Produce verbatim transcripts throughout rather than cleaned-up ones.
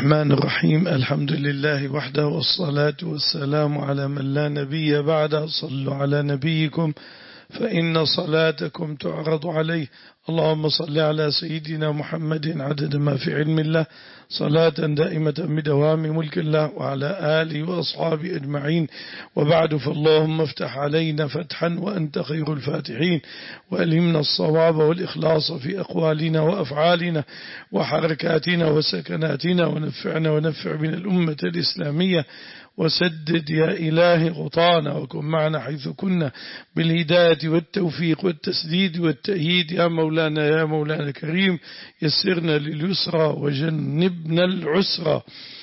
الرحمن الرحيم. الحمد لله وحده والصلاة والسلام على من لا نبي بعده. صلوا على نبيكم فإن صلاتكم تعرض عليه. اللهم صل على سيدنا محمد عدد ما في علم الله صلاة دائمة بدوام ملك الله وعلى آله وأصحابه أجمعين. وبعد، فاللهم افتح علينا فتحا وأنت خير الفاتحين، وألهمنا الصواب والإخلاص في أقوالنا وأفعالنا وحركاتنا وسكناتنا، ونفعنا ونفع من الأمة الإسلامية، وسدد يا إلهي غطانا، وكن معنا حيث كنا بالهداية والتوفيق والتسديد والتأييد يا مولانا يا مولانا الكريم. يسرنا لليسرى وجنبنا العسرى،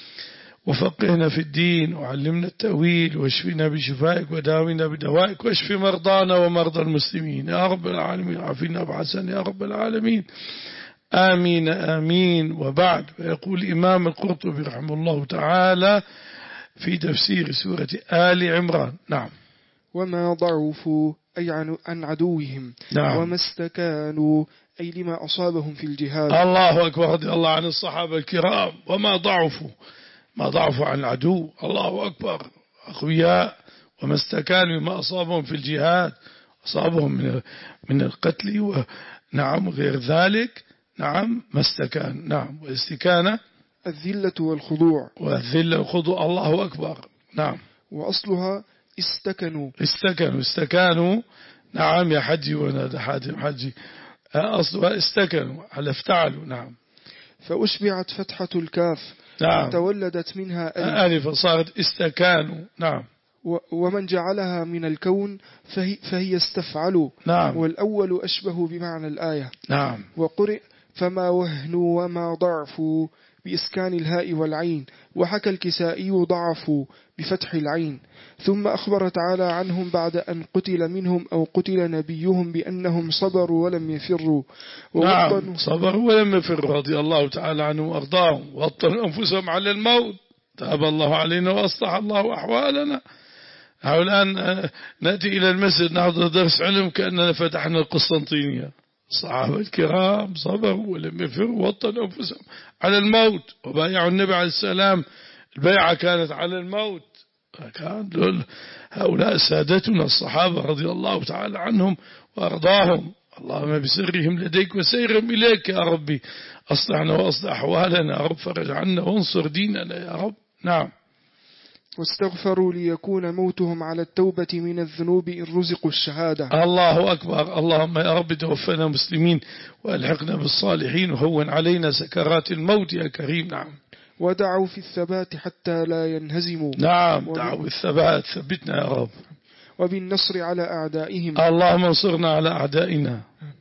وفقهنا في الدين، وعلمنا التأويل، واشفنا بشفائك وداونا بدوائك، واشف مرضانا ومرضى المسلمين يا رب العالمين. عافنا بحسن يا رب العالمين. آمين آمين. وبعد، ويقول الإمام القرطبي رحمه الله تعالى في تفسير سورة آل عمران: نعم. وما ضعفوا أي عن عدوهم، نعم. وما استكانوا أي لما أصابهم في الجهاد. الله أكبر. رضي الله عن الصحابة الكرام. وما ضعفوا، ما ضعفوا عن العدو. الله أكبر. أخوياء. وما استكانوا ما أصابهم في الجهاد، أصابهم من من القتل ونعم غير ذلك. نعم. ما استكان. نعم. والاستكانة الذلة والخضوع. والذلة والخضوع. الله أكبر. نعم. وأصلها استكنوا. استكنوا استكانوا. نعم يا حجي وانا حاتم حجي. أصلها استكنوا على افتعلوا. نعم. فأشبعت فتحة الكاف. نعم. تولدت منها ألف فصارت استكانوا. نعم. ومن جعلها من الكون فهي, فهي استفعلوا. نعم. والأول أشبه بمعنى الآية. نعم. وقرئ فما وهنوا وما ضعفوا بإسكان الهاء والعين. وحكى الكسائي ضعفوا بفتح العين. ثم أخبر تعالى عنهم بعد أن قتل منهم أو قتل نبيهم بأنهم صبروا ولم يفروا. نعم. صبروا ولم يفروا رضي الله تعالى عنهم وأرضاهم، ووطنوا أنفسهم على الموت. تاب الله علينا وأصلح الله أحوالنا. الآن نأتي إلى المسجد نحضر درس علم كأننا فتحنا القسطنطينية. الصحابة الكرام صبروا ولم يفروا، وطنوا أنفسهم على الموت، وبايعوا النبي عليه السلام. البيعة كانت على الموت. كان هؤلاء سادتنا الصحابة رضي الله تعالى عنهم وأرضاهم. اللهم بسرهم لديك وسيرهم إليك يا ربي. أصلحنا وأصلح أحوالنا يا رب. فرج عنا وانصر ديننا يا رب. نعم. واستغفروا ليكون موتهم على التوبة من الذنوب إن رزقوا الشهادة. الله أكبر. اللهم يا رب توفنا مسلمين وألحقنا بالصالحين، وهون علينا سكرات الموت يا كريم. نعم. ودعوا في الثبات حتى لا ينهزموا. نعم. دعوا الثبات، ثبتنا يا رب. وبالنصر على أعدائهم. اللهم انصرنا على أعدائنا.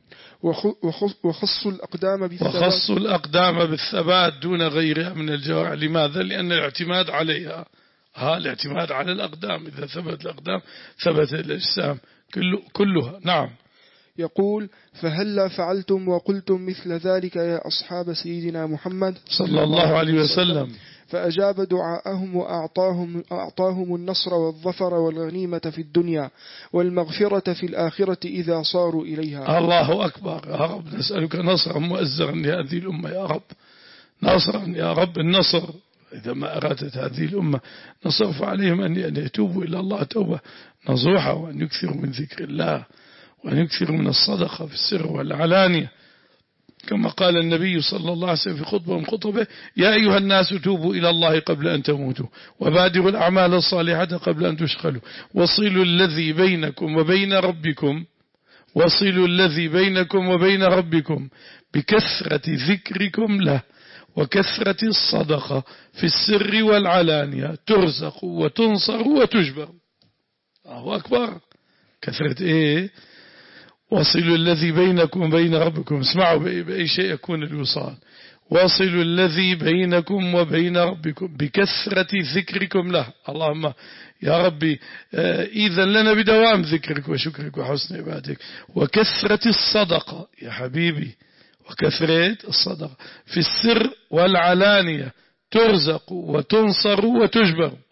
وخصوا الأقدام بالثبات. وخصوا الأقدام بالثبات دون غيرها من الجوارح. لماذا؟ لأن الاعتماد عليها. ها الاعتماد على الأقدام. إذا ثبت الأقدام ثبت الأجسام كلها. نعم. يقول: فهلا فعلتم وقلتم مثل ذلك يا أصحاب سيدنا محمد صلى الله عليه وسلم. فأجاب دعاءهم وأعطاهم أعطاهم النصر والظفر والغنيمة في الدنيا والمغفرة في الآخرة إذا صاروا إليها. الله أكبر. يا رب نسألك نصرا مؤزرا لهذه الأمة يا رب. نصرا يا رب. النصر إذا ما أرادت هذه الأمة نصر فعليهم أن يتوبوا إلى الله توبة نصوحة، وأن يكثروا من ذكر الله، وأن يكثروا من الصدقة في السر والعلانية، كما قال النبي صلى الله عليه وسلم في خطبة من خطبه: يا أيها الناس توبوا إلى الله قبل أن تموتوا، وبادروا الأعمال الصالحة قبل أن تشغلوا، وصلوا الذي بينكم وبين ربكم وصلوا الذي بينكم وبين ربكم بكثرة ذكركم له وكثرة الصدقة في السر والعلانية ترزق وتنصر وتجبر. الله أكبر. كثرة إيه؟ وصلوا الذي بينكم وبين ربكم. اسمعوا بأي شيء يكون الوصال. وصلوا الذي بينكم وبين ربكم بكثرة ذكركم له. اللهم يا ربي إذن لنا بدوام ذكرك وشكرك وحسن عبادك. وكثرة الصدقة يا حبيبي، وكثرة الصدقة في السر والعلانية ترزق وتنصر وتجبر.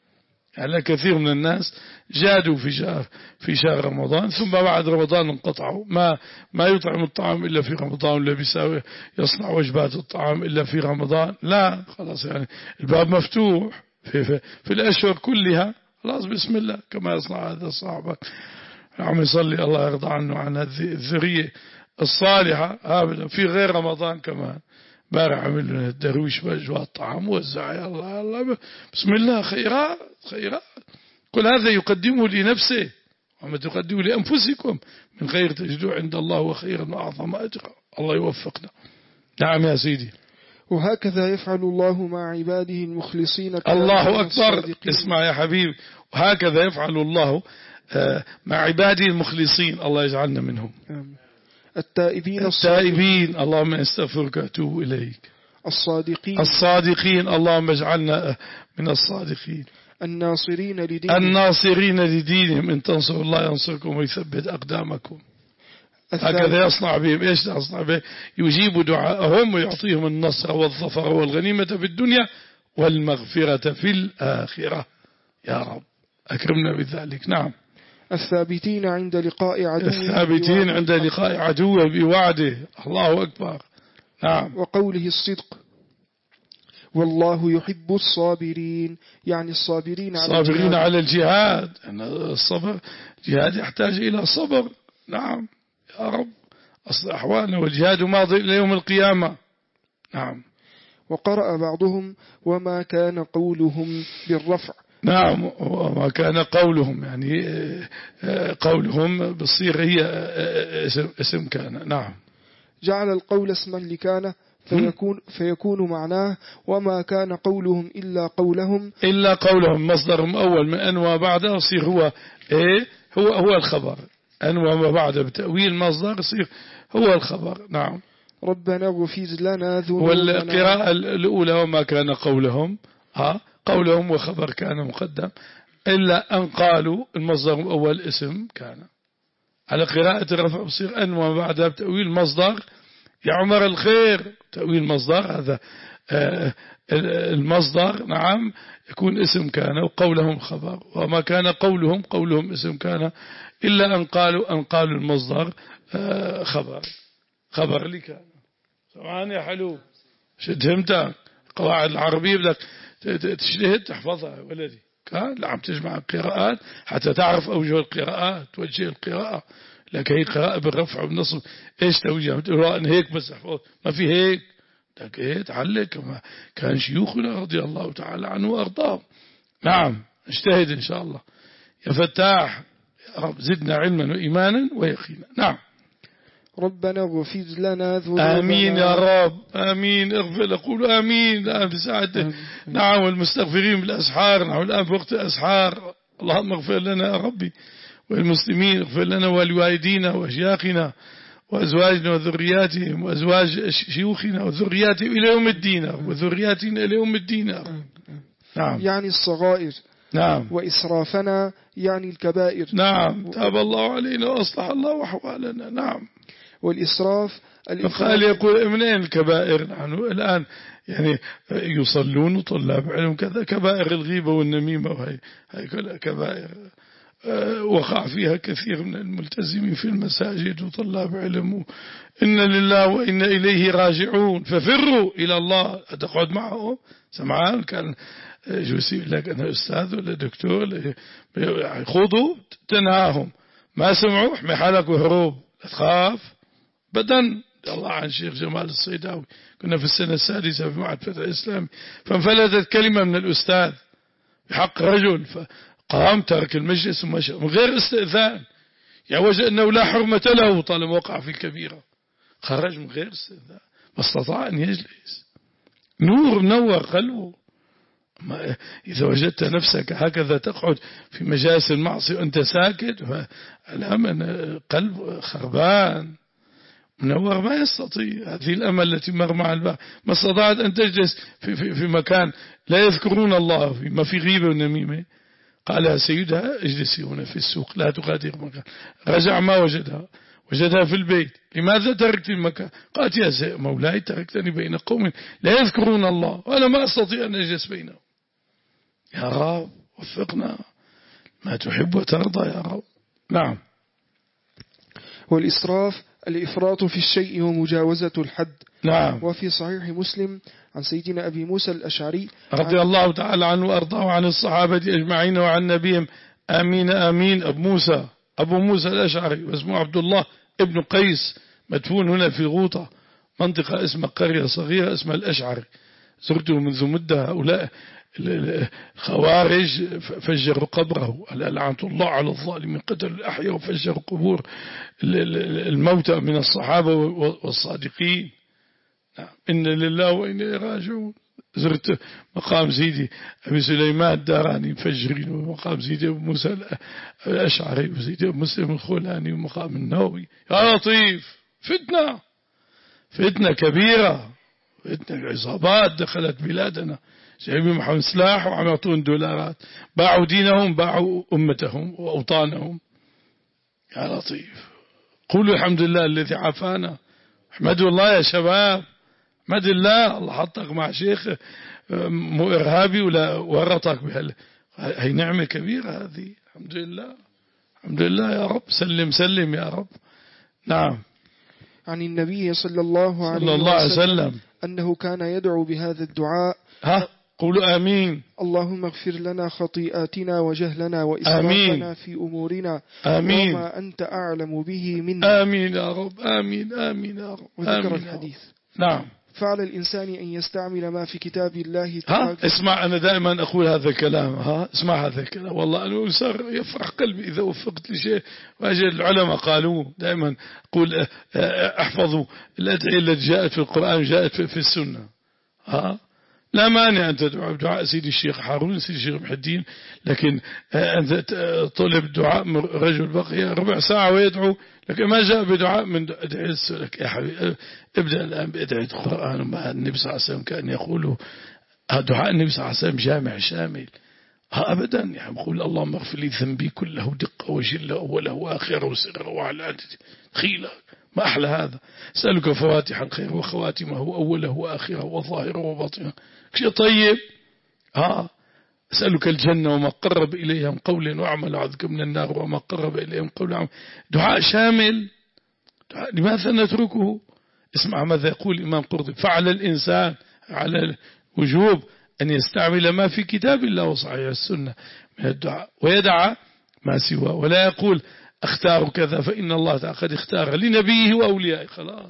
يعني كثير من الناس جادوا في شهر في شهر رمضان ثم بعد رمضان انقطعوا، ما ما يطعم الطعام إلا في رمضان، ولا بيساوي يصنع وجبات الطعام إلا في رمضان. لا خلاص، يعني الباب مفتوح في, في, في الأشهر كلها، خلاص بسم الله كما يصنع هذا الصحابة. عم يصلي الله يرضى عنه عن الذرية الصالحة أبدا في غير رمضان كمان. بارع عمل لنا الدرويش وجبات الطعام وزع، يا الله يا الله بسم الله، خيرات خيرات. كل هذا يقدمه لنفسه، وما تقدموا لأنفسكم من خير تجدوه عند الله وخيرا وأعظم أجرا. الله يوفقنا. نعم يا سيدي. وهكذا يفعل الله مع عباده المخلصين. الله أكبر. اسمع يا حبيبي، وهكذا يفعل الله مع عباده المخلصين، الله يجعلنا منهم. التائبين التائبين اللهم استغفرك واتوب إليك. الصادقين الصادقين اللهم اجعلنا من الصادقين. الناصرين لدينهم الناصرين لدينهم، إن تنصروا الله ينصركم ويثبت أقدامكم. هكذا يصنع بهم. إيش يصنع بهم؟ يجيب دعاءهم ويعطيهم النصر والظفر والغنيمة في الدنيا والمغفرة في الآخرة. يا رب أكرمنا بذلك. نعم. الثابتين عند لقاء عدوه الثابتين عند لقاء عدوه بوعده. الله أكبر. نعم. وقوله الصدق والله يحب الصابرين، يعني الصابرين على الصابرين الجهاد. على الجهاد. أن الصبر الجهاد يحتاج إلى صبر. نعم يا رب أصل أحوالنا، والجهاد ماضي إلى يوم القيامة. نعم. وقرأ بعضهم وما كان قولهم بالرفع. نعم، وما كان قولهم، يعني قولهم بالصيغة هي اسم كان. نعم. جعل القول اسما لكان فيكون, فيكون معناه وما كان قولهم إلا قولهم. إلا قولهم مصدرهم أول من أن وبعده يصير هو إيه هو هو الخبر. أن وما بعده بتأويل مصدر يصير هو الخبر. نعم. ربنا اغفر لنا ذنوبنا. والقراءة الأولى وما كان قولهم، ها قولهم وخبر كان مقدم، إلا أن قالوا المصدر الأول اسم كان. على قراءة الرفع بصير أن وما بعدها بتأويل مصدر يعمر الخير. تأويل مصدر هذا آه المصدر نعم يكون اسم كان، وقولهم خبر. وما كان قولهم قولهم اسم كان، إلا أن قالوا أن قالوا المصدر آه خبر خبر اللي كان. سمعني يا حلو، شد همتك قواعد العربية بدك تجتهد تحفظها ولدي. كان لا عم تجمع القراءات حتى تعرف أوجه القراءات توجه القراءة. لك هي قراءة بالرفع والنصب إيش توجه؟ بتقول هيك بس احفظ، ما في هيك. لك إيه تعلق كما كان شيوخنا رضي الله تعالى عنه وأرضاه. نعم اجتهد إن شاء الله يا فتاح. يا رب زدنا علما وإيمانا ويقينا. نعم. ربنا اغفر لنا ذنوبنا. آمين يا رب آمين. اغفر قولوا آمين الآن بساعته. نعم. والمستغفرين بالأسحار. نعم الآن في وقت الأسحار. اللهم اغفر لنا يا ربي والمسلمين، اغفر لنا ولوالدينا وأشياخنا وأزواجنا وذرياتهم وأزواج شيوخنا وذرياتهم إلى يوم الدين وذرياتنا إلى يوم الدين. نعم. يعني الصغائر. نعم. وإسرافنا يعني الكبائر. نعم. تاب الله علينا وأصلح الله أحوالنا. نعم. والإسراف قال يقول منين الكبائر؟ نحن الآن يعني يصلون طلاب علم كذا كبائر الغيبة والنميمة، وهي هي كبائر وقع فيها كثير من الملتزمين في المساجد وطلاب علم. إن لله وإن إليه راجعون ففروا إلى الله. تقعد معهم سمعان كان جوسي لك أنا أستاذ ولا دكتور خذوا تنهاهم، ما سمعوا احمي حالك وهروب لا تخاف بدن. الله عن شيخ جمال الصيداوي كنا في السنة السادسة في معهد فتح الإسلام، فانفلتت كلمة من الأستاذ بحق رجل فقام ترك المجلس ومشى من غير استئذان، يعني وجد أنه لا حرمة له طالما وقع في الكبيرة. خرج من غير استئذان ما استطاع أن يجلس. نور نور قلبه. إذا وجدت نفسك هكذا تقعد في مجالس المعصية وأنت ساكت فالأمن قلب خربان منور ما يستطيع. هذه الأمل التي مر مع الباب ما استطاعت أن تجلس في, في, في مكان لا يذكرون الله فيه ما في غيبة ونميمة. قالها سيدها اجلسي هنا في السوق لا تغادر مكان. رجع ما وجدها وجدها في البيت. لماذا تركت المكان؟ قالت يا مولاي تركتني بين قوم لا يذكرون الله وأنا ما أستطيع أن أجلس بينهم. يا رب وفقنا ما تحب وترضى يا رب. نعم. والإسراف الإفراط في الشيء ومجاوزة الحد. نعم. وفي صحيح مسلم عن سيدنا أبي موسى الأشعري رضي الله تعالى عنه وأرضاه عن الصحابة أجمعين وعن نبيهم آمين آمين. أبو موسى أبو موسى الأشعري واسمه عبد الله ابن قيس، مدفون هنا في غوطة، منطقة اسمها قرية صغيرة اسمها الأشعري. زرته منذ مدة. هؤلاء الخوارج فجروا قبره، لعنة الله على الظالمين، قتلوا الأحياء وفجروا قبور الموتى من الصحابة والصادقين. إن لله وإنا إليه راجعون. زرت مقام سيدي أبي سليمان الداراني مفجرين، ومقام سيدي أبو موسى الأشعري وسيدي أبو مسلم الخولاني ومقام النووي. يا لطيف، فتنة فتنة كبيرة، فتنة عصابات دخلت بلادنا، جايبين معهم سلاح وعم يعطون دولارات، باعوا دينهم باعوا أمتهم وأوطانهم. يا لطيف، قولوا الحمد لله الذي عافانا. احمدوا الله يا شباب، احمد الله، الله حطك مع شيخ مو إرهابي ولا ورطك بهال، هي نعمة كبيرة هذه. الحمد لله الحمد لله يا رب، سلم سلم يا رب. نعم. عن النبي صلى الله عليه, صلى الله عليه وسلم, وسلم أنه كان يدعو بهذا الدعاء. ها قولوا آمين. اللهم اغفر لنا خطيئاتنا وجهلنا وإسرافنا في أمورنا، آمين، وما أنت أعلم به منا. آمين يا رب، آمين آمين يا رب. وذكر الحديث. نعم. فعلى الإنسان أن يستعمل ما في كتاب الله تعالى. ها اسمع، أنا دائما أقول هذا الكلام، ها اسمع هذا الكلام، والله أنا أسر يفرح قلبي إذا وفقت لشيء وأجل العلماء قالوه. دائما أقول احفظوا الأدعية التي جاءت في القرآن جاءت في السنة. ها لا مانع أن تدعو بدعاء سيدي الشيخ هارون سيدي الشيخ محي الدين، لكن أنت طلب دعاء من رجل بقي ربع ساعة ويدعو، لكن ما جاء بدعاء من أدعية السلك. يا حبيبي ابدأ الآن بأدعية القرآن. ما النبي صلى الله عليه وسلم كان يقول دعاء النبي صلى الله عليه وسلم جامع شامل. ها أبدا، يعني يقول اللهم اغفر لي ذنبي كله دقة وجله أوله وآخره وسره وعلانيته خيله. ما أحلى هذا. أسألك فواتح الخير وخواتمه وأوله وآخره وظاهره وباطنه، شيء طيب. ها أسألك الجنة وما قرب إليها من قول وعمل، أعوذ من النار وما قرب إليها من قول وعمل. دعاء شامل، دعاء لماذا نتركه؟ اسمع ماذا يقول الإمام قرطبي: فعلى الإنسان على الوجوب أن يستعمل ما في كتاب الله وصحيح السنة من الدعاء، ويدع ما سواه، ولا يقول اختار كذا فإن الله تعالى قد اختار لنبيه وأوليائه، خلاص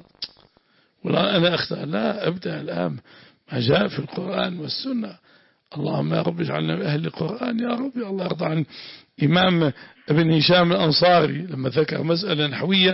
ولا أنا اختار. لا، أبدأ الآن ما جاء في القرآن والسنة. اللهم يا رب اجعلنا من أهل القرآن يا رب. الله يرضى عن إمام ابن هشام الأنصاري لما ذكر مسألة نحوية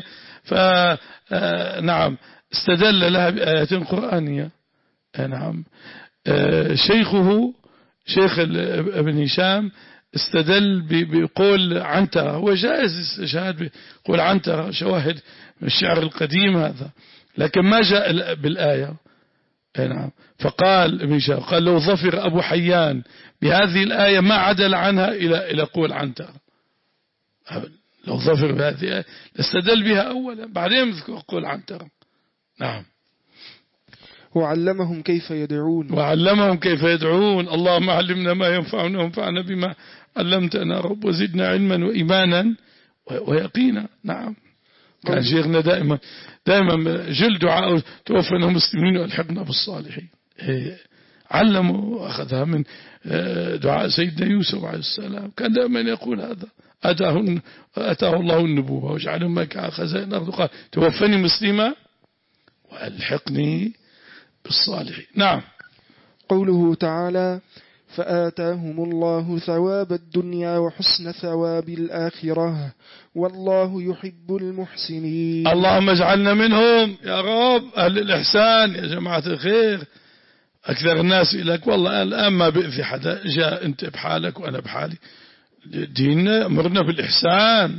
فنعم استدل لها بآيات قرآنية. نعم شيخه شيخ ابن هشام استدل بقول عنترة، هو جائز استشهاد بقول عنترة، شواهد من الشعر القديم هذا، لكن ما جاء بالآية. نعم فقال ابن هشام قال لو ظفر أبو حيان بهذه الآية ما عدل عنها إلى إلى قول عنترة. لو ظفر بهذه الآية استدل بها أولا بعدين يذكر قول عنترة. نعم. وعلمهم كيف يدعون وعلمهم كيف يدعون. اللهم علمنا ما ينفعنا وانفعنا بما علمتنا رب، وزدنا علما وإيمانا ويقينا. نعم. كان شيخنا دائما دائما جل دعاء توفنا مسلمين والحقنا بالصالحين. علموا وأخذها من دعاء سيدنا يوسف عليه السلام، كان دائما يقول هذا. أتاه, أتاه الله النبوة وجعله مكة خزائن الأرض، قال توفني مسلما وألحقني بالصالحين. نعم. قوله تعالى: فآتاهم الله ثواب الدنيا وحسن ثواب الآخرة والله يحب المحسنين. اللهم اجعلنا منهم يا رب، أهل الإحسان يا جماعة الخير. أكثر الناس لك والله الآن ما بإذي حدا، جاء أنت بحالك وأنا بحالي، ديننا أمرنا بالإحسان،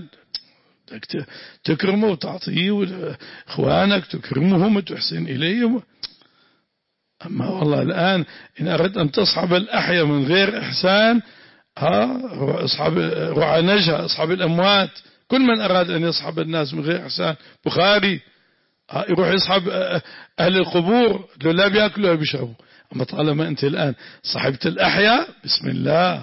تكرمه وتعطيه وإخوانك تكرمهم وتحسن إليهم. أما والله الآن إن أردت أن تصحب الأحياء من غير إحسان، ها أصحاب رعى نجها أصحاب الأموات، كل من أراد أن يصحب الناس من غير إحسان بخاري يروح يصحب أهل القبور، لا بيأكلوا ولا بيشربوا. أما طالما أنت الآن صحبت الأحياء بسم الله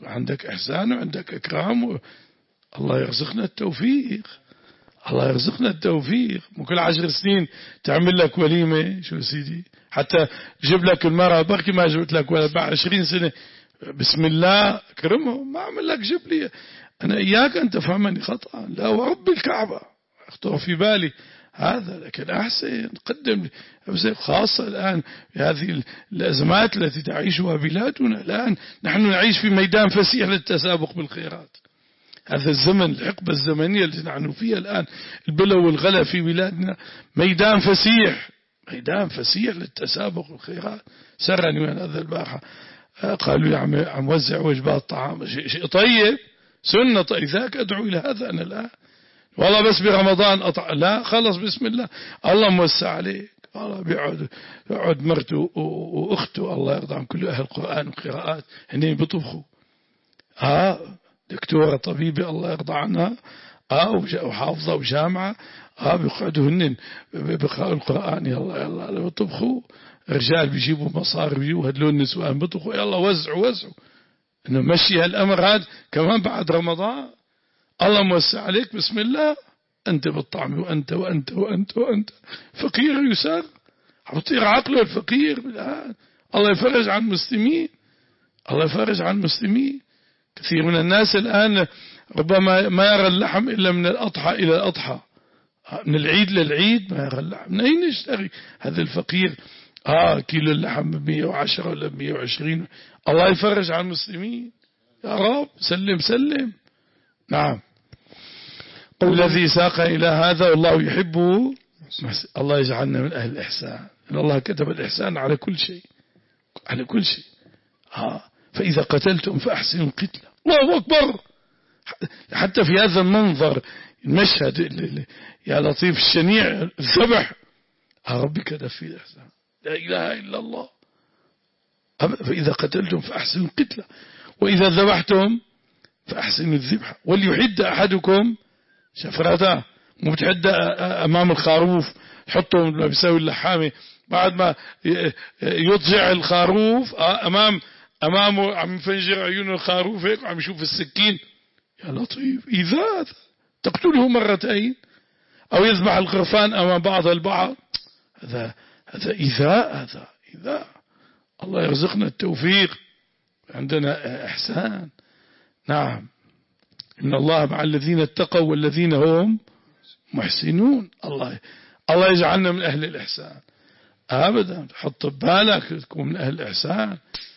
عندك إحسان وعندك إكرام و... الله يرزقنا التوفيق، الله يرزقنا التوفيق. مو كل عشر سنين تعمل لك وليمة شو سيدي، حتى جيب لك المرأة بركي ما جبت لك ولا بعد عشرين سنة بسم الله اكرمهم، ما أعمل لك جيب لي أنا إياك أن تفهمني خطأ، لا ورب الكعبة اخطر في بالي هذا، لكن أحسن قدم لي، خاصة الآن بهذه الأزمات التي تعيشها بلادنا. الآن نحن نعيش في ميدان فسيح للتسابق بالخيرات، هذا الزمن الحقبة الزمنية التي نحن فيها الآن، البلو والغلا في بلادنا ميدان فسيح، ميدان فسيح للتسابق بالخيرات. سرني من هذا البارحة قالوا لي عم, عم وزع وجبات طعام، شيء, شيء طيب سنة طيب، ذاك أدعو إلى هذا أنا الآن، والله بس برمضان أطع لا خلص بسم الله الله موسع عليك، الله بيقعد بيقعد مرته وأخته الله يرضى عن كل أهل القرآن وقراءات هنين بيطبخوا، آه دكتورة طبيبة الله يرضى عنها، آه وحافظة وجامعة، آه بيقعدوا هنين بيقرأوا القرآن، يلا يلا بيطبخوا، رجال بيجيبوا مصاري بيجيبوا هدلون النسوان بيطبخوا، يلا وزعوا وزعوا، إنه مشي هالأمر هذا كمان بعد رمضان، الله موسع عليك بسم الله، أنت بالطعم وأنت وأنت وأنت وأنت فقير يسار عطير عقله الفقير بالآن، الله يفرج عن المسلمين، الله يفرج عن المسلمين. كثير من الناس الآن ربما ما يرى اللحم إلا من الأضحى إلى الأضحى، من العيد للعيد ما يرى اللحم، من أين يشتري هذا الفقير آه كيلو اللحم بمية وعشرة ولا بمية وعشرين، الله يفرج عن المسلمين يا رب، سلم سلم. نعم الذي ساق إلى هذا والله يحبه، الله يجعلنا من أهل الإحسان، إن الله كتب الإحسان على كل شيء، على كل شيء. آه فإذا قتلتم فأحسنوا القتلة، الله أكبر، حتى في هذا المنظر المشهد يا لطيف الشنيع الذبح، يا ربي كتب فيه الإحسان، لا إله إلا الله. فإذا قتلتم فأحسنوا القتلة وإذا ذبحتم فأحسنوا الذبح وليحد أحدكم شفرته، مو بتحد أمام الخروف حطه ما بيسوي اللحامة بعد ما يضجع الخروف أمام أمامه عم يفنجر عيون الخروف هيك عم يشوف السكين، يا لطيف إذا تقتله مرتين أو يذبح الخرفان أمام بعض البعض، هذا هذا إيذاء، هذا إيذاء. الله يرزقنا التوفيق، عندنا إحسان. نعم إن الله مع الذين اتقوا والذين هم محسنون، الله الله يجعلنا من أهل الإحسان أبدا، حط ببالك تكون من أهل الإحسان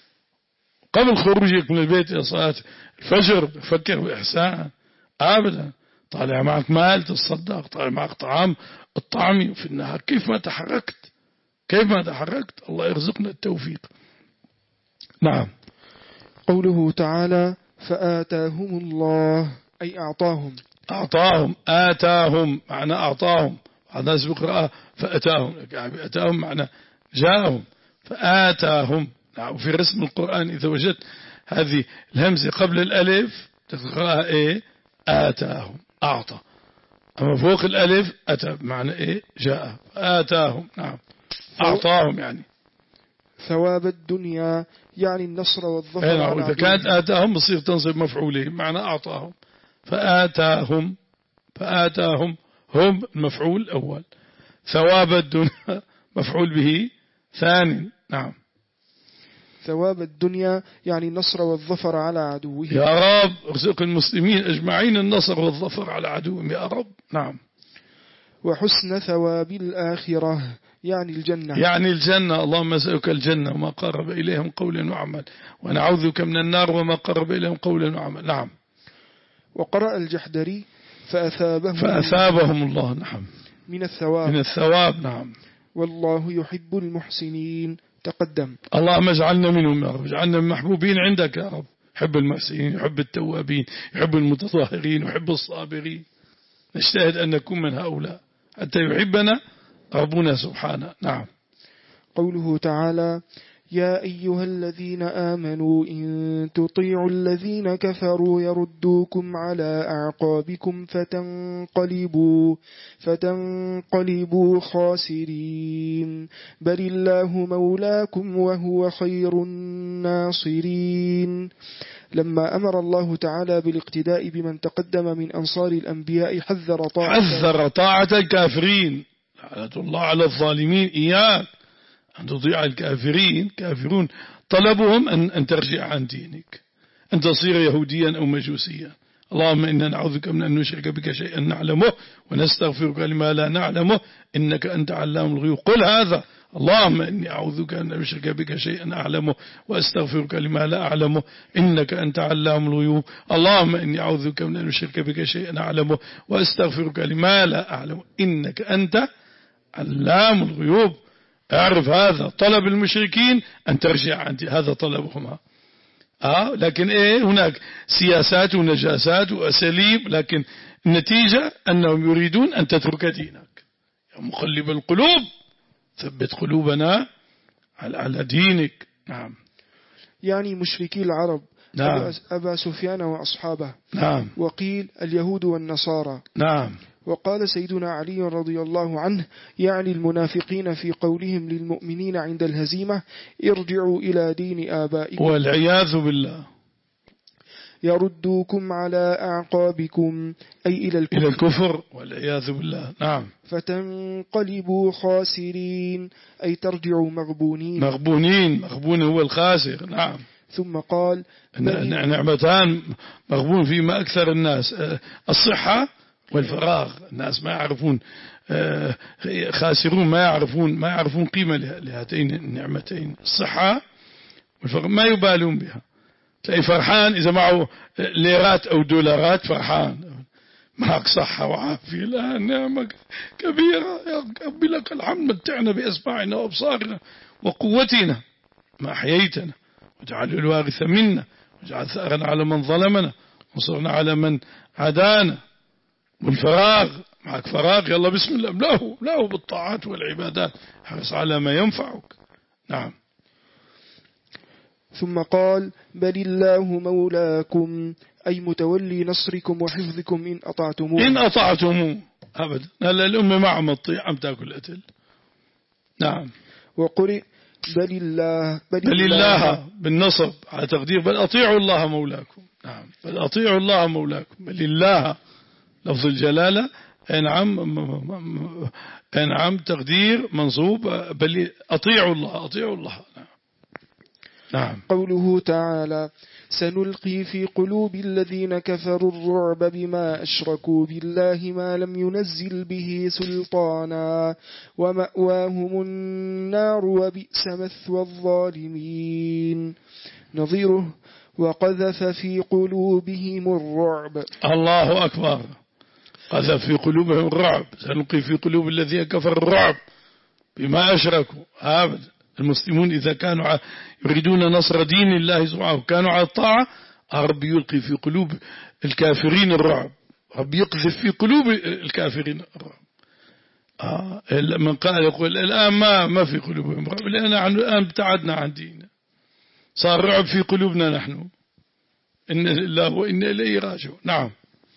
قبل خروجك من البيت إلى صلاة الفجر، فكر بإحسان أبدا، طالع معك مال تصدق، طالع معك طعام الطعمي في النهار، كيف ما تحركت كيف ما تحركت الله يرزقنا التوفيق. نعم قوله تعالى فآتاهم الله أي أعطاهم، أعطاهم آتاهم معنى أعطاهم، هذا ناس بقرأ فأتاهم، أتاهم معنى جاءهم، فآتاهم. وفي رسم القرآن إذا وجدت هذه الهمزة قبل الألف تقرأها إيه آتاهم أعطى، أما فوق الألف أتى معنى إيه جاء، آتاهم. نعم أعطاهم يعني ثواب الدنيا يعني النصر والظفر. نعم إذا كانت آتاهم بصير تنصب مفعولين معنى أعطاهم، فآتاهم فآتاهم هم المفعول الأول، ثواب الدنيا مفعول به ثاني. نعم ثواب الدنيا يعني النصر والظفر على عدوه، يا رب ارزق المسلمين أجمعين النصر والظفر على عدوهم يا رب. نعم وحسن ثواب الآخرة يعني الجنة، يعني الجنة، اللهم أسألك الجنة وما قرب إليهم قولا وعمل، ونعوذك من النار وما قرب إليهم قولا وعمل. نعم وقرأ الجحدري فأثابهم, فأثابهم الله. نعم من الثواب من الثواب. نعم والله يحب المحسنين تقدم. اللهم اجعلنا منهم يا رب، اجعلنا من محبوبين عندك يا رب، يحب المحسنين يحب التوابين يحب المتطهرين يحب الصابرين، نجتهد أن نكون من هؤلاء حتى يحبنا ربنا سبحانه. نعم قوله تعالى يا أيها الذين آمنوا إن تطيعوا الذين كفروا يردوكم على أعقابكم فتنقلبوا, فتنقلبوا خاسرين بل الله مولاكم وهو خير الناصرين. لما أمر الله تعالى بالاقتداء بمن تقدم من أنصار الأنبياء حذر طاعة حذر طاعة الكافرين، لعنة الله على الظالمين، إياك أن تطيع الكافرين. كافرون طلبهم أن, أن ترجع عن دينك، أن تصير يهوديا أو مجوسيا. اللهم إنا نعوذ بك من أن نشرك بك شيئا نعلمه ونستغفرك لما لا نعلمه إنك أنت علام الغيوب. قل هذا: اللهم إني أعوذ بك أن أشرك بك شيئا أعلمه وأستغفرك لما لا أعلمه إنك أنت علام الغيوب. اللهم إني أعوذ بك من أن أشرك بك شيئا أعلمه وأستغفرك لما لا أعلمه إنك أنت علام الغيوب. اعرف هذا طلب المشركين، أن ترجع عن هذا طلبهم. آه لكن إيه، هناك سياسات ونجاسات وأساليب، لكن النتيجة أنهم يريدون أن تترك دينك. يا مقلب القلوب ثبت قلوبنا على دينك. نعم. يعني مشركي العرب، نعم. أبا سفيان وأصحابه. نعم. وقيل اليهود والنصارى. نعم. وقال سيدنا علي رضي الله عنه يعني المنافقين في قولهم للمؤمنين عند الهزيمة: ارجعوا إلى دين آبائكم، والعياذ بالله، يردوكم على أعقابكم، أي إلى الكفر, إلى الكفر والعياذ بالله. نعم. فتنقلبوا خاسرين، أي ترجعوا مغبونين. مغبونين، مغبون هو الخاسر. نعم. ثم قال: نعمتان مغبون فيما أكثر الناس: الصحة والفراغ. الناس ما يعرفون، خاسرون، ما يعرفون ما يعرفون قيمة لهاتين النعمتين، الصحة والفراغ، ما يبالون بها. تلاقي فرحان إذا معه ليرات أو دولارات، فرحان. معك صحة وعافية، لا، نعمة كبيرة يا ربي، لك الحمد، متعنا بأسماعنا وأبصارنا وقوتنا ما أحييتنا، وجعل الوارث منا، وجعل ثأرنا على من ظلمنا، وصرنا على من عادانا. والفراغ، معك فراغ، يلا بسم الله، املأه املأه بالطاعات والعبادات، حرص على ما ينفعك. نعم. ثم قال: بل الله مولاكم، أي متولي نصركم وحفظكم إن أطعتموه. إن أطعتموه أبدا. هلا الأمة ما عم تطيع، عم تأكل أتل. نعم. وقرئ بل الله بل, بل الله بالنصب على تقدير بل أطيعوا الله مولاكم. نعم. بل أطيعوا الله مولاكم، بل الله لفظ الجلالة. نعم. نعم تقدير منصوب، بل أطيعوا الله، أطيعوا الله. نعم. نعم. قوله تعالى: سنلقي في قلوب الذين كفروا الرعب بما أشركوا بالله ما لم ينزل به سلطانا ومأواهم النار وبئس مثوى الظالمين. نظيره: وقذف في قلوبهم الرعب. الله أكبر. قذف في قلوبهم الرعب. سنلقي في قلوب الذين كفروا الرعب بما أشركوا. أبدا. المسلمون إذا كانوا يريدون نصر دين الله سبحانه كانوا على الطاعة، رب يلقي في قلوب الكافرين الرعب، رب يقذف في قلوب الكافرين الرعب. آه من قال يقول الآن ما ما في قلوبهم رعب، لأن الآن ابتعدنا عن ديننا، صار رعب في قلوبنا نحن. إن الله وإن إليه راجعون. نعم.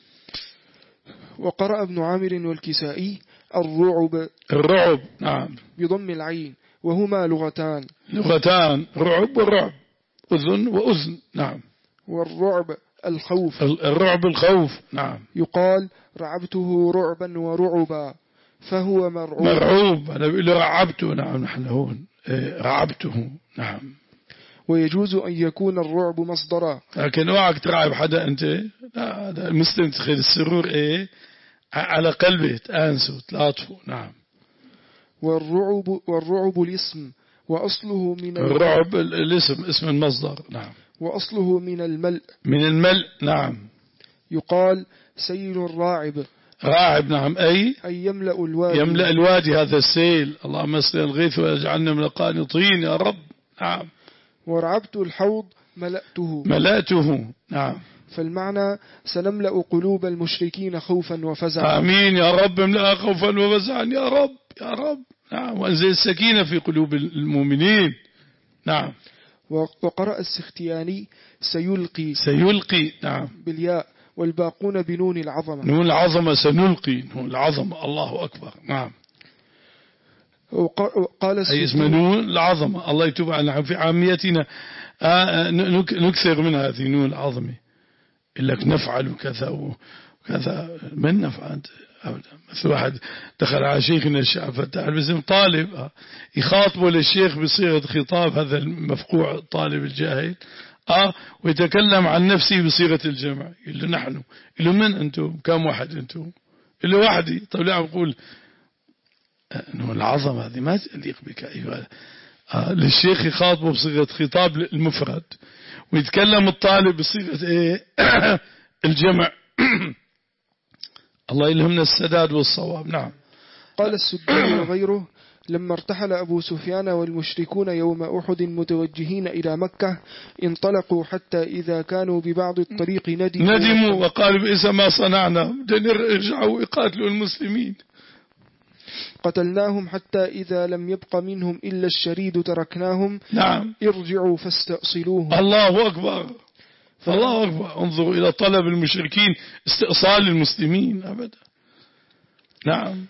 وقرأ ابن عامر والكسائي الرعب. الرعب. نعم. بضم العين، وهما لغتان. لغتان، رعب والرعب، أذن وأذن. نعم. والرعب الخوف. الرعب الخوف. نعم. يقال رعبته رعبا ورعبا، فهو مرعوب. مرعوب. أنا بقول رعبته. نعم. نحن هون رعبته. نعم. ويجوز أن يكون الرعب مصدرا، لكن اوعك ترعب حدا أنت. لا، هذا المسلم تخيل السرور إيه على قلبه، تأنسه تلاطفه. نعم. والرعب والرعب الاسم، وأصله من الرعب الاسم، اسم المصدر. نعم. وأصله من الملء. من الملء. نعم. يقال سيل الراعب. راعب. نعم. أي أي يملأ الوادي. يملأ الوادي، هذا السيل. اللهم اسقنا الغيث واجعلنا من القانطين يا رب. نعم. ورعبت الحوض ملأته. ملأته. نعم. فالمعنى سنملأ قلوب المشركين خوفا وفزعا. آمين يا رب، املأها خوفا وفزعا يا رب يا رب. نعم. وانزل السكينة في قلوب المؤمنين. نعم. وقرأ السختياني سيلقي. سيلقي. نعم. بالياء، والباقون بنون العظمة. نون العظمة سنلقي، نون العظمة. الله أكبر. نعم. وقال أي اسم نون العظمة. الله يتوب علينا في عاميتنا آه نكثر من هذه نون العظمة، لك نفعل كذا وكذا، من نفعل أبدا. مثل واحد دخل على شيخنا الشيخ فتاح البسيم طالب يخاطبه للشيخ بصيغة خطاب، هذا المفقوع الطالب الجاهل آه ويتكلم عن نفسه بصيغة الجمع، يقول له نحن، يقول له من أنتم، كم واحد أنتم، يقول له وحدي. طيب لا يقول أنه العظمة هذه ما تليق بك أيها آه للشيخ يخاطبه بصيغة خطاب المفرد، ويتكلم الطالب بصيغة إيه الجمع. الله يلهمنا السداد والصواب. نعم. قال السدي وغيره: لما ارتحل أبو سفيان والمشركون يوم أحد متوجهين إلى مكة انطلقوا حتى إذا كانوا ببعض الطريق ندموا, ندموا وقالوا بئس ما صنعنا، يرجعوا يقاتلوا المسلمين. قتلناهم حتى إذا لم يبق منهم إلا الشريد تركناهم. نعم. ارجعوا فاستأصلوهم. الله أكبر، الله أكبر. انظروا إلى طلب المشركين استئصال المسلمين أبدا. نعم.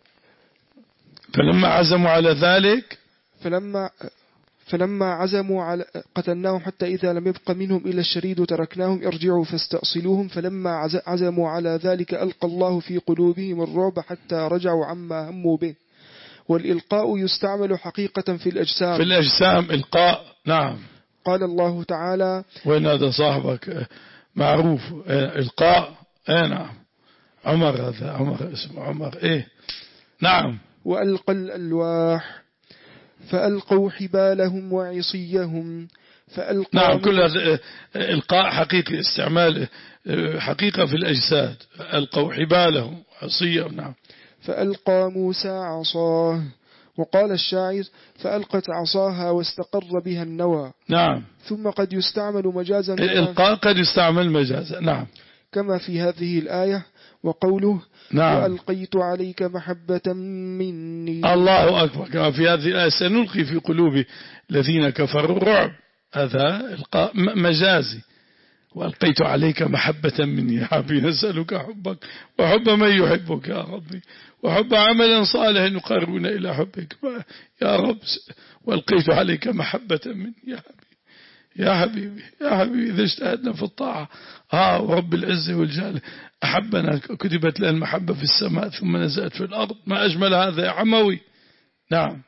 فلما عزموا على ذلك فلما فلما عزموا على قتلناهم حتى إذا لم يبق منهم إلا الشريد تركناهم ارجعوا فاستأصلوهم. فلما عزموا على ذلك ألقى الله في قلوبهم الرعب حتى رجعوا عما هموا به. والإلقاء يستعمل حقيقة في الأجسام، في الأجسام إلقاء. نعم. قال الله تعالى: وين هذا صاحبك معروف إلقاء؟ ايه نعم، عمر، هذا عمر اسمه عمر. ايه نعم. وألقى الألواح فألقوا حبالهم وعصيهم فألقى. نعم، كل هذا إلقاء حقيقي، استعمال حقيقة في الأجساد. ألقوا حبالهم وعصيهم. نعم. فألقى موسى عصاه. وقال الشاعر: فألقت عصاها واستقر بها النوى. نعم. ثم قد يستعمل مجازا، الإلقاء قد يستعمل مجازا. نعم. كما في هذه الآية وقوله: نعم. وألقيت عليك محبة مني. الله أكبر. كما في هذه الآية: سنلقي في قلوب الذين كفروا الرعب. هذا إلقاء مجازي. وألقيت عليك محبة مني يا ربي، نسألك حبك وحب من يحبك يا ربي، وحب عملا صالح يقربنا إلى حبك يا رب. وألقيت عليك محبة مني يا حبيبي، يا حبيبي، يا حبيبي. إذا اجتهدنا في الطاعة آه ورب العزة والجلال أحبنا، كتبت لنا المحبة في السماء ثم نزلت في الأرض. ما أجمل هذا يا عموي. نعم.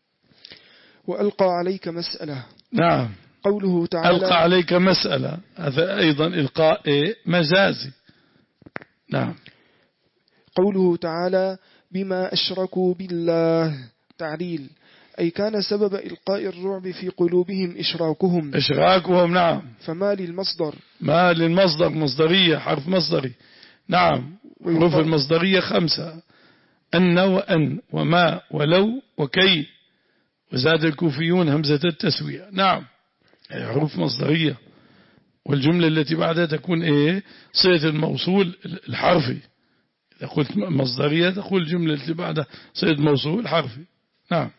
وألقى عليك مسألة. نعم. قوله تعالى: ألقى عليك مسألة، هذا أيضا إلقاء إيه؟ مجازي. نعم. قوله تعالى: بما أشركوا بالله. تعليل: أي كان سبب إلقاء الرعب في قلوبهم إشراكهم. إشراكهم. نعم. فما للمصدر، ما للمصدر مصدرية، حرف مصدري. نعم. حروف المصدرية خمسة: أن وأن وما ولو وكي، وزاد الكوفيون همزة التسوية. نعم. حروف مصدرية. والجملة التي بعدها تكون إيه؟ صيغة الموصول الحرفي. إذا قلت مصدرية تقول الجملة التي بعدها صيغة موصول حرفي. نعم.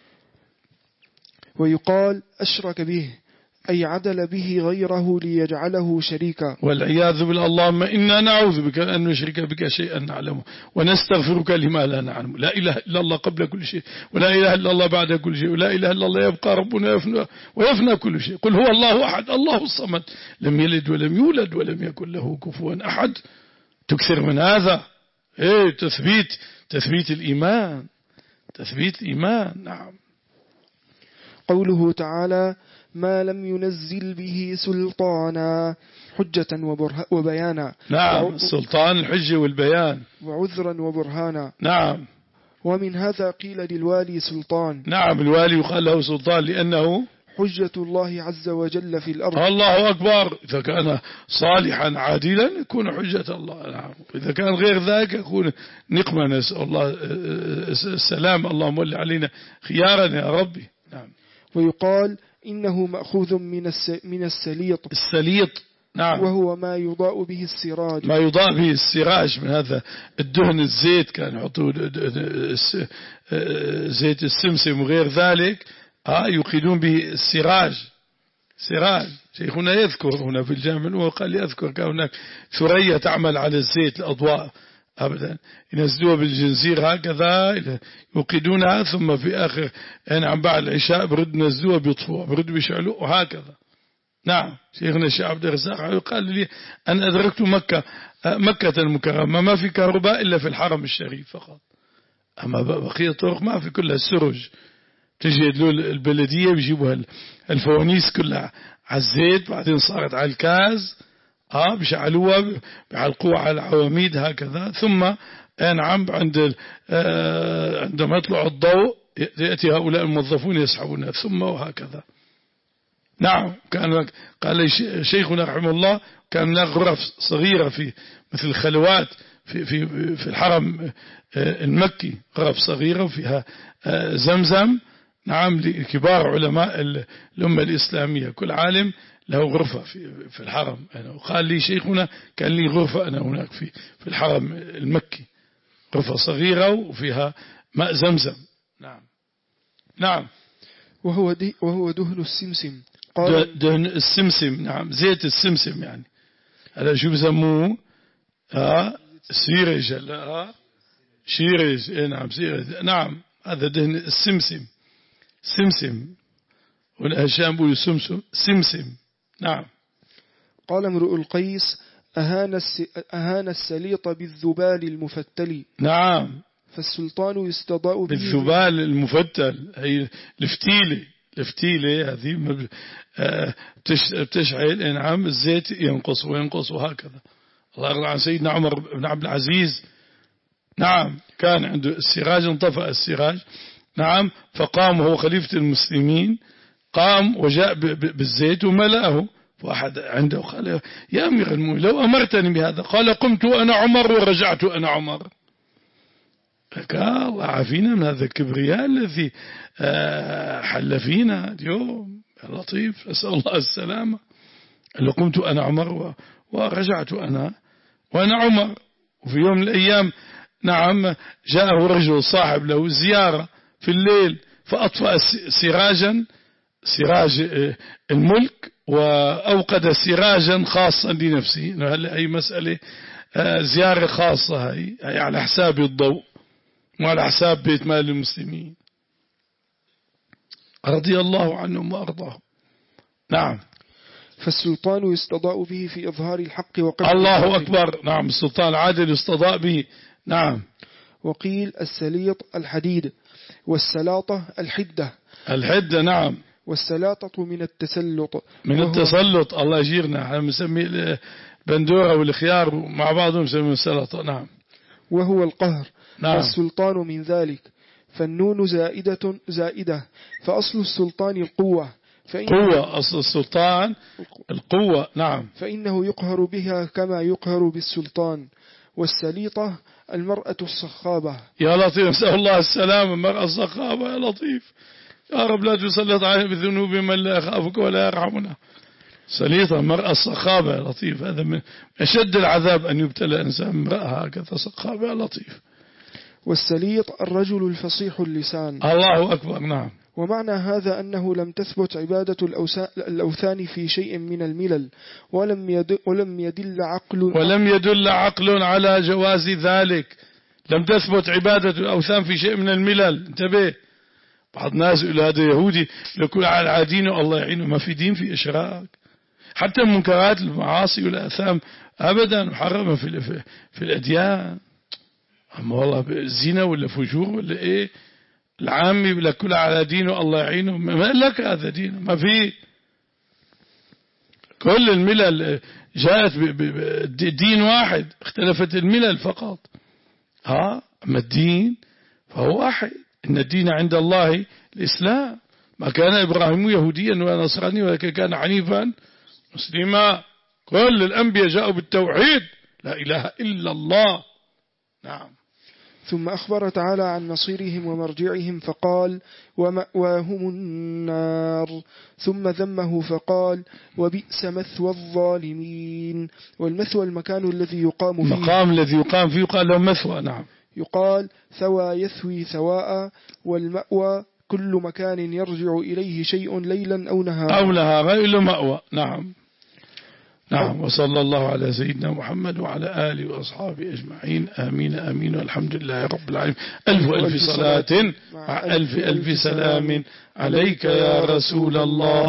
ويقال أشرك به، أي عدل به غيره ليجعله شريكا. والعياذ بالله. اللهم إنا نعوذ بك أن نشرك بك شيئا نعلمه ونستغفرك لما لا نعلم. لا إله إلا الله قبل كل شيء، ولا إله إلا الله بعد كل شيء، ولا إله إلا الله يبقى ربنا يفنى ويفنى كل شيء. قل هو الله أحد الله الصمد لم يلد ولم يولد ولم يكن له كفوا أحد. تكثر من هذا. إيه تثبيت تثبيت الإيمان، تثبيت الإيمان. نعم. قوله تعالى: ما لم ينزل به سلطانا، حجة وبيانا. نعم. السلطان الحجة والبيان، وعذرا وبرهانا. نعم. ومن هذا قيل للوالي سلطان. نعم. الوالي يقال له سلطان لأنه حجة الله عز وجل في الأرض. الله أكبر. إذا كان صالحا عادلا يكون حجة الله. نعم. إذا كان غير ذلك يكون نقمة. نسأل الله السلام. اللهم ول علينا خيارا يا ربي. نعم. ويقال إنه مأخوذ من من السليط. السليط. نعم. وهو ما يضاء به السراج. ما يضاء به السراج من هذا الدهن، الزيت كان يحطوا زيت السمسم وغير ذلك آه يوقدون به السراج. سراج. شيخنا يذكر هنا في الجامع وقال يذكر كان هناك ثريا تعمل على الزيت الأضواء أبدا، ينزلوها بالجنزير هكذا يوقدونها، ثم في آخر يعني عن بعد العشاء برد نزلوها بيطفوها برد بيشعلوها وهكذا. نعم شيخنا الشيخ عبد الرزاق قال لي أنا أدركت مكة مكة المكرمة ما في كهرباء إلا في الحرم الشريف فقط، أما بقية الطرق ما في، كلها السرج. تجي البلدية بيجيبوا الفوانيس كلها على الزيت، بعدين صارت على الكاز اه بيشعلوها بيعلقوها على العواميد هكذا، ثم نعم عند آه عندما يطلع الضوء يأتي هؤلاء الموظفون يسحبونها ثم وهكذا. نعم كان قال شيخنا رحمه الله كان له غرف صغيرة في مثل الخلوات في في في الحرم المكي، غرف صغيرة وفيها زمزم نعم لكبار علماء الأمة الإسلامية، كل عالم له غرفة في في الحرم. أنا وقال لي شيخنا كان لي غرفة أنا هناك في في الحرم المكي، غرفة صغيرة وفيها ماء زمزم. نعم نعم. وهو دي وهو دهن السمسم. قال دهن السمسم نعم، زيت السمسم يعني هذا شو بسموه؟ ها سيرج ها شيرج نعم سيرج نعم، هذا دهن السمسم. سمسم والهشام بيقولوا سمسم سمسم. نعم. قال امرؤ القيس أهان, أهان السليط بالذبال المفتل. نعم. فالسلطان يستضاء به بالذبال المفتل، هي الفتيلة الفتيلة هذه بتشعل نعم الزيت ينقص وينقص وهكذا. الله يرضى عن سيدنا عمر بن عبد العزيز نعم كان عنده السراج انطفأ السراج نعم، فقام هو خليفة المسلمين، قام وجاء بالزيت وملأه، واحد عنده قال يا أمير المؤمنين لو أمرتني بهذا، قال قمت أنا عمر ورجعت أنا عمر. قال الله عافينا من هذا الكبرياء الذي حل فينا اليوم يا لطيف، أسأل الله السلامة. قال قمت أنا عمر ورجعت أنا وأنا عمر. وفي يوم من الأيام نعم جاءه رجل صاحب له زيارة في الليل فأطفأ سراجا سراج الملك وأوقد سراجا خاصا لنفسه. هل أي مسألة زيارة خاصة هي, هي على حساب الضوء وعلى حساب بيت مال المسلمين رضي الله عنهم وأرضاهم. نعم. فالسلطان يستضاء به في إظهار الحق وقبل الله أكبر. نعم السلطان العادل يستضاء به. نعم. وقيل السليط الحديد والسلاطة الحدة. الحدة نعم. والسلاطة من التسلط من التسلط الله يجيرنا، احنا بنسمي البندورة والخيار مع بعضهم نسميه السلاطة. نعم. وهو القهر. نعم. والسلطان من ذلك، فالنون زائدة زائدة، فأصل السلطان القوة، قوة أصل السلطان القوة. نعم. فإنه يقهر بها كما يقهر بالسلطان. والسليطة المرأة الصخابة. يا لطيف نسأل الله السلامة. المرأة الصخابة يا لطيف يا رب لا تسلط علينا بذنوب من لا يخافك ولا يرحمنا. سليطة المرأة الصخابة يا لطيف، هذا من أشد العذاب أن يبتلى إنسان امرأة هكذا صخابة يا لطيف. والسليط الرجل الفصيح اللسان. الله أكبر. نعم. ومعنى هذا أنه لم تثبت عبادة الأوثان في شيء من الملل، ولم يدل, ولم يدل عقل ولم يدل عقل على جواز ذلك. لم تثبت عبادة الأوثان في شيء من الملل. انتبه، بعض الناس يقول هذا يهودي لكل على دينه الله يعينه، ما في دين في إشراك. حتى المنكرات المعاصي والآثام أبدا محرمة في في الأديان. أما والله زنا ولا فجور ولا إيه العامي لكل على دينه الله يعينه، ما لك هذا دينه، ما في. كل الملل جاءت بدين واحد، اختلفت الملل فقط. ها أما الدين فهو واحد، إن الدين عند الله الإسلام. ما كان إبراهيم يهوديا ولا نصرانيا ولكن كان حنيفا مسلما. كل الأنبياء جاءوا بالتوحيد، لا إله إلا الله. نعم. ثم أخبر تعالى عن مصيرهم ومرجعهم فقال ومأواهم النار، ثم ذمه فقال وبئس مثوى الظالمين. والمثوى المكان الذي يقام فيه، المقام الذي يقام فيه قال له مثوى. نعم. يقال ثوى يثوي ثواء، والمأوى كل مكان يرجع إليه شيء ليلا أو نهارا أو نهارا إلا مأوى. نعم. نعم. وصلى الله على سيدنا محمد وعلى آله وأصحابه أجمعين. آمين آمين والحمد لله رب العالمين. ألف ألف صلاة مع ألف ألف سلام عليك يا رسول الله.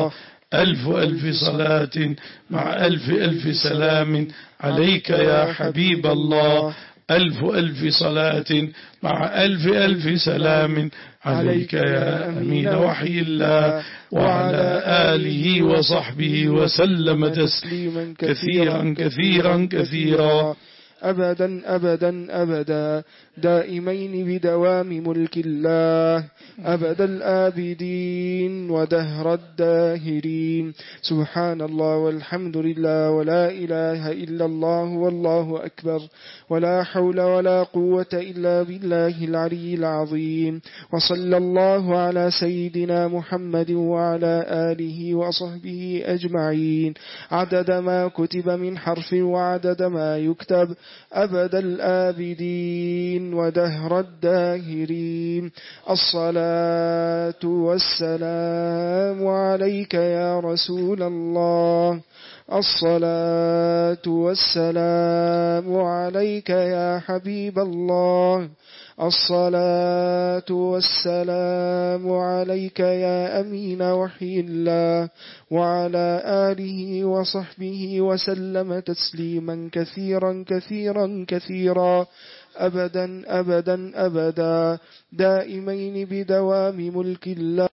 ألف ألف صلاة مع ألف ألف سلام عليك يا حبيب الله. ألف ألف صلاة مع ألف ألف سلام عليك يا أمين وحي الله، وعلى آله وصحبه وسلم تسليما كثيرا كثيرا كثيرا أبدا أبدا أبدا دائمين بدوام ملك الله أبد الآبدين ودهر الداهرين. سبحان الله والحمد لله ولا إله إلا الله والله أكبر ولا حول ولا قوة إلا بالله العلي العظيم. وصلى الله على سيدنا محمد وعلى آله وصحبه أجمعين عدد ما كتب من حرف وعدد ما يكتب أبد الآبدين ودهر الداهرين. الصلاة والسلام عليك يا رسول الله. الصلاة والسلام عليك يا حبيب الله. الصلاة والسلام عليك يا أمين وحي الله، وعلى آله وصحبه وسلم تسليما كثيرا كثيرا كثيرا أبدا أبدا أبدا دائمين بدوام ملك الله.